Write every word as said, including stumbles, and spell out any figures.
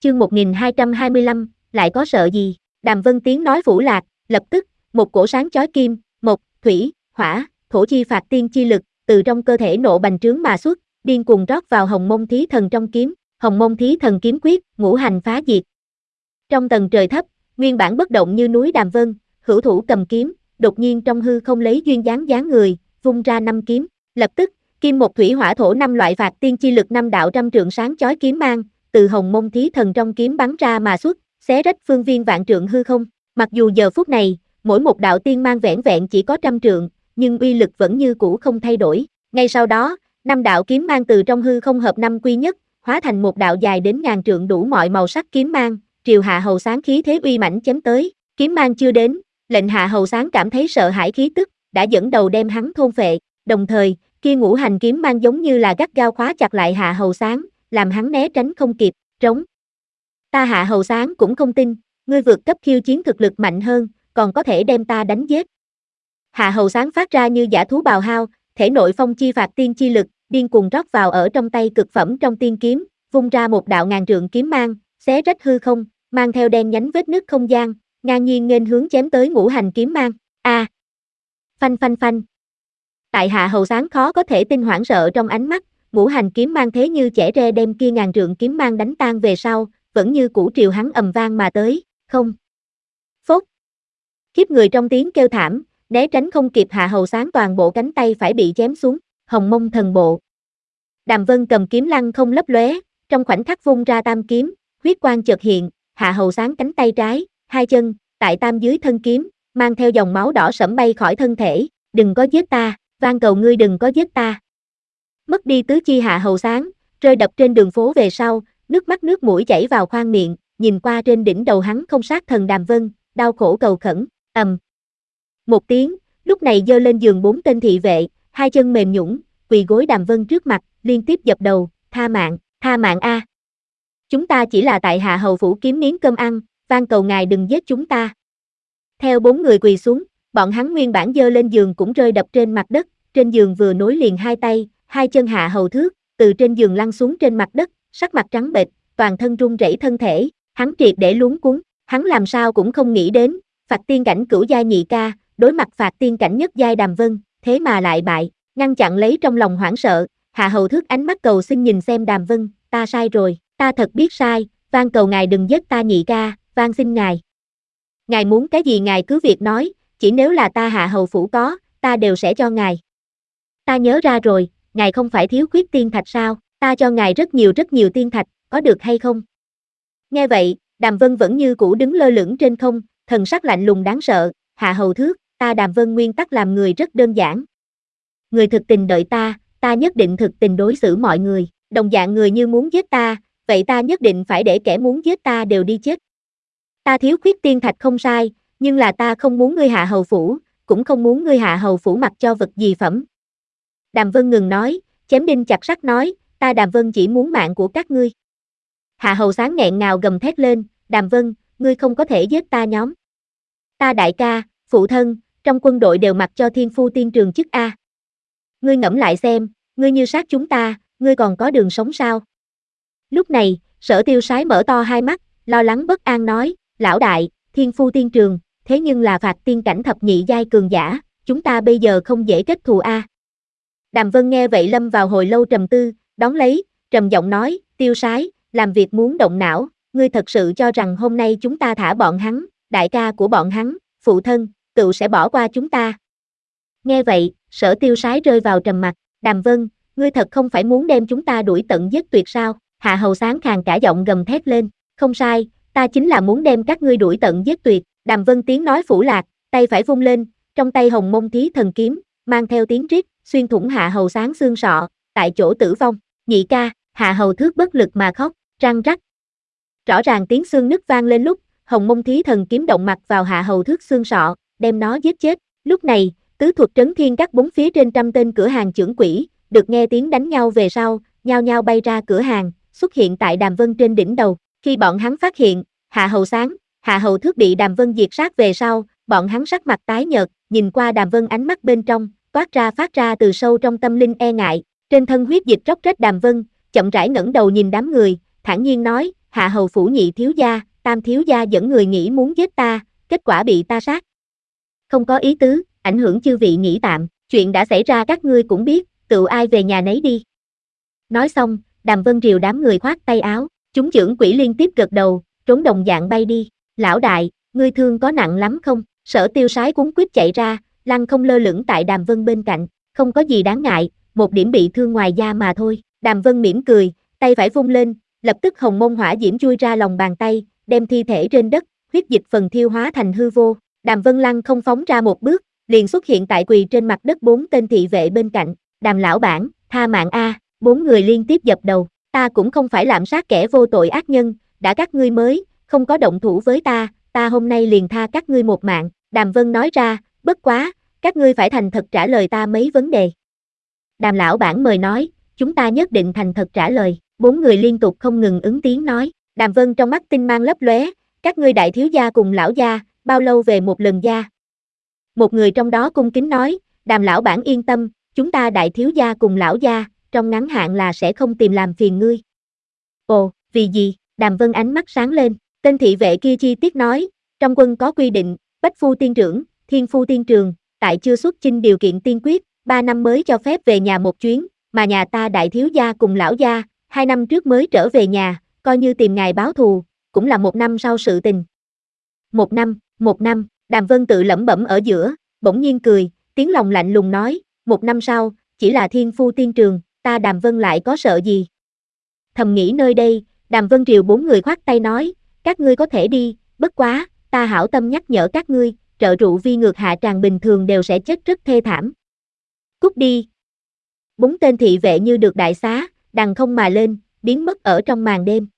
chương một nghìn hai trăm hai mươi lăm, lại có sợ gì? Đàm Vân tiếng nói phủ lạc, lập tức, một cổ sáng chói kim, mộc, thủy, hỏa, thổ chi phạt tiên chi lực, từ trong cơ thể nộ bành trướng mà xuất, điên cuồng rót vào Hồng Mông Thí Thần trong kiếm, Hồng Mông Thí Thần kiếm quyết, ngũ hành phá diệt. Trong tầng trời thấp, nguyên bản bất động như núi Đàm Vân, hữu thủ cầm kiếm, đột nhiên trong hư không lấy duyên dáng dáng người, vung ra năm kiếm, lập tức, kim một thủy hỏa thổ năm loại phạt tiên chi lực năm đạo trăm trượng sáng chói kiếm mang, từ Hồng Mông Thí Thần trong kiếm bắn ra mà xuất, xé rách phương viên vạn trượng hư không. Mặc dù giờ phút này, mỗi một đạo tiên mang vẻn vẹn chỉ có trăm trượng, nhưng uy lực vẫn như cũ không thay đổi. Ngay sau đó, năm đạo kiếm mang từ trong hư không hợp năm quy nhất, hóa thành một đạo dài đến ngàn trượng đủ mọi màu sắc kiếm mang, triều Hạ Hầu Sáng khí thế uy mãnh chém tới. Kiếm mang chưa đến, lệnh Hạ Hầu Sáng cảm thấy sợ hãi khí tức, đã dẫn đầu đem hắn thôn phệ. Đồng thời, kia ngũ hành kiếm mang giống như là gắt gao khóa chặt lại Hạ Hầu Sáng, làm hắn né tránh không kịp. Trống. Ta Hạ Hầu Sáng cũng không tin, ngươi vượt cấp khiêu chiến thực lực mạnh hơn, còn có thể đem ta đánh giết. Hạ Hầu Sáng phát ra như dã thú bào hao, thể nội phong chi phạt tiên chi lực, điên cuồng rót vào ở trong tay cực phẩm trong tiên kiếm, vung ra một đạo ngàn trượng kiếm mang, xé rách hư không, mang theo đen nhánh vết nứt không gian, ngang nhiên nghênh hướng chém tới ngũ hành kiếm mang. A! À. Phanh phanh phanh. Tại Hạ Hầu Sáng khó có thể tin hoảng sợ trong ánh mắt, ngũ hành kiếm mang thế như chẻ tre đem kia ngàn trượng kiếm mang đánh tan về sau, vẫn như cũ triều hắn ầm vang mà tới, không. Phốt. Khiếp người trong tiếng kêu thảm, né tránh không kịp Hạ Hầu Sáng toàn bộ cánh tay phải bị chém xuống, Hồng Mông Thần Bộ. Đàm Vân cầm kiếm lăng không lấp lóe, trong khoảnh khắc vung ra tam kiếm, huyết quang chợt hiện, Hạ Hầu Sáng cánh tay trái, hai chân, tại tam dưới thân kiếm, mang theo dòng máu đỏ sẫm bay khỏi thân thể, đừng có giết ta, van cầu ngươi đừng có giết ta. Mất đi tứ chi Hạ Hầu Sáng, rơi đập trên đường phố về sau, nước mắt nước mũi chảy vào khoang miệng, nhìn qua trên đỉnh đầu hắn không sát thần Đàm Vân, đau khổ cầu khẩn, ầm. Một tiếng, lúc này giơ lên giường bốn tên thị vệ, hai chân mềm nhũn, quỳ gối Đàm Vân trước mặt, liên tiếp dập đầu, tha mạng, tha mạng a. Chúng ta chỉ là tại Hạ Hầu phủ kiếm miếng cơm ăn, van cầu ngài đừng giết chúng ta. Theo bốn người quỳ xuống, bọn hắn nguyên bản giơ lên giường cũng rơi đập trên mặt đất, trên giường vừa nối liền hai tay, hai chân Hạ Hầu Thước, từ trên giường lăn xuống trên mặt đất, sắc mặt trắng bệch, toàn thân run rẩy thân thể, hắn triệt để luống cuống, hắn làm sao cũng không nghĩ đến, phạt tiên cảnh cửu giai nhị ca, đối mặt phạt tiên cảnh nhất giai Đàm Vân, thế mà lại bại, ngăn chặn lấy trong lòng hoảng sợ, Hạ Hầu Thước ánh mắt cầu xin nhìn xem Đàm Vân, ta sai rồi, ta thật biết sai, van cầu ngài đừng giết ta nhị ca, van xin ngài. Ngài muốn cái gì ngài cứ việc nói, chỉ nếu là ta Hạ Hầu phủ có, ta đều sẽ cho ngài. Ta nhớ ra rồi, ngài không phải thiếu khuyết tiên thạch sao, ta cho ngài rất nhiều rất nhiều tiên thạch, có được hay không? Nghe vậy, Đàm Vân vẫn như cũ đứng lơ lửng trên không, thần sắc lạnh lùng đáng sợ, Hạ Hầu Thước, ta Đàm Vân nguyên tắc làm người rất đơn giản. Người thực tình đợi ta, ta nhất định thực tình đối xử mọi người, đồng dạng người như muốn giết ta, vậy ta nhất định phải để kẻ muốn giết ta đều đi chết. Ta thiếu khuyết tiên thạch không sai, nhưng là ta không muốn ngươi Hạ Hầu phủ, cũng không muốn ngươi Hạ Hầu phủ mặc cho vật gì phẩm. Đàm Vân ngừng nói, chém đinh chặt sắt nói, ta Đàm Vân chỉ muốn mạng của các ngươi. Hạ Hầu Sáng nghẹn ngào gầm thét lên, Đàm Vân, ngươi không có thể giết ta nhóm. Ta đại ca, phụ thân, trong quân đội đều mặc cho thiên phu tiên trường chức A. Ngươi ngẫm lại xem, ngươi như sát chúng ta, ngươi còn có đường sống sao? Lúc này, Sở Tiêu Sái mở to hai mắt, lo lắng bất an nói, lão đại, thiên phu tiên trường, thế nhưng là phạt tiên cảnh thập nhị giai cường giả, chúng ta bây giờ không dễ kết thù A. Đàm Vân nghe vậy lâm vào hồi lâu trầm tư, đón lấy, trầm giọng nói, Tiêu Sái, làm việc muốn động não, ngươi thật sự cho rằng hôm nay chúng ta thả bọn hắn, đại ca của bọn hắn, phụ thân, tựu sẽ bỏ qua chúng ta. Nghe vậy, Sở Tiêu Sái rơi vào trầm mặc, Đàm Vân, ngươi thật không phải muốn đem chúng ta đuổi tận giết tuyệt sao? Hạ Hầu Sáng khàn cả giọng gầm thét lên, không sai, ta chính là muốn đem các ngươi đuổi tận giết tuyệt. Đàm Vân tiếng nói phủ lạc, tay phải vung lên, trong tay Hồng Mông Thí Thần kiếm, mang theo tiếng rít, xuyên thủng Hạ Hầu Sáng xương sọ, tại chỗ tử vong. Nhị ca, Hạ Hầu Thước bất lực mà khóc, răng rắc. Rõ ràng tiếng xương nứt vang lên lúc, Hồng Mông Thí Thần kiếm động mặt vào Hạ Hầu Thước xương sọ, đem nó giết chết. Lúc này, tứ thuật trấn thiên các bốn phía trên trăm tên cửa hàng chưởng quỷ, được nghe tiếng đánh nhau về sau, nhao nhao bay ra cửa hàng, xuất hiện tại Đàm Vân trên đỉnh đầu. Khi bọn hắn phát hiện, Hạ Hầu Sáng, Hạ Hầu Thước bị Đàm Vân diệt sát về sau, bọn hắn sắc mặt tái nhợt, nhìn qua Đàm Vân ánh mắt bên trong, toát ra phát ra từ sâu trong tâm linh e ngại, trên thân huyết dịch róc rách Đàm Vân, chậm rãi ngẩng đầu nhìn đám người, thản nhiên nói, Hạ hầu phủ nhị thiếu gia, tam thiếu gia dẫn người nghĩ muốn giết ta, kết quả bị ta sát. Không có ý tứ, ảnh hưởng chư vị nghỉ tạm, chuyện đã xảy ra các ngươi cũng biết, tự ai về nhà nấy đi. Nói xong, Đàm Vân Triều đám người khoát tay áo, chúng trưởng quỹ liên tiếp gật đầu, trốn đồng dạng bay đi. Lão đại, ngươi thương có nặng lắm không? Sở Tiêu Sái cuống quýt chạy ra, lăng không lơ lửng tại Đàm Vân bên cạnh, không có gì đáng ngại, một điểm bị thương ngoài da mà thôi. Đàm Vân mỉm cười, tay phải vung lên, lập tức hồng môn hỏa diễm chui ra lòng bàn tay, đem thi thể trên đất, huyết dịch phần thiêu hóa thành hư vô. Đàm Vân lăng không phóng ra một bước, liền xuất hiện tại quỳ trên mặt đất bốn tên thị vệ bên cạnh. Đàm lão bản, tha mạng a! Bốn người liên tiếp dập đầu, ta cũng không phải lạm sát kẻ vô tội ác nhân, đã các ngươi mới, không có động thủ với ta, ta hôm nay liền tha các ngươi một mạng. Đàm Vân nói ra, bất quá, các ngươi phải thành thật trả lời ta mấy vấn đề. Đàm lão bản mời nói, chúng ta nhất định thành thật trả lời. Bốn người liên tục không ngừng ứng tiếng nói. Đàm Vân trong mắt tinh mang lấp lóe, các ngươi đại thiếu gia cùng lão gia, bao lâu về một lần gia? Một người trong đó cung kính nói, Đàm lão bản yên tâm, chúng ta đại thiếu gia cùng lão gia, trong ngắn hạn là sẽ không tìm làm phiền ngươi. Ồ, vì gì? Đàm Vân ánh mắt sáng lên, tên thị vệ kia chi tiết nói, trong quân có quy định, bách phu tiên trưởng, thiên phu tiên trường, tại chưa xuất chinh điều kiện tiên quyết, ba năm mới cho phép về nhà một chuyến, mà nhà ta đại thiếu gia cùng lão gia, hai năm trước mới trở về nhà, coi như tìm ngài báo thù, cũng là một năm sau sự tình. Một năm, một năm, Đàm Vân tự lẩm bẩm ở giữa, bỗng nhiên cười, tiếng lòng lạnh lùng nói, một năm sau, chỉ là thiên phu tiên trường, ta Đàm Vân lại có sợ gì? Thầm nghĩ nơi đây, Đàm Vân Triều bốn người khoát tay nói, các ngươi có thể đi, bất quá, ta hảo tâm nhắc nhở các ngươi, trợ trụ vi ngược hạ tràng bình thường đều sẽ chết rất thê thảm. Cút đi. Bốn tên thị vệ như được đại xá, đằng không mà lên, biến mất ở trong màn đêm.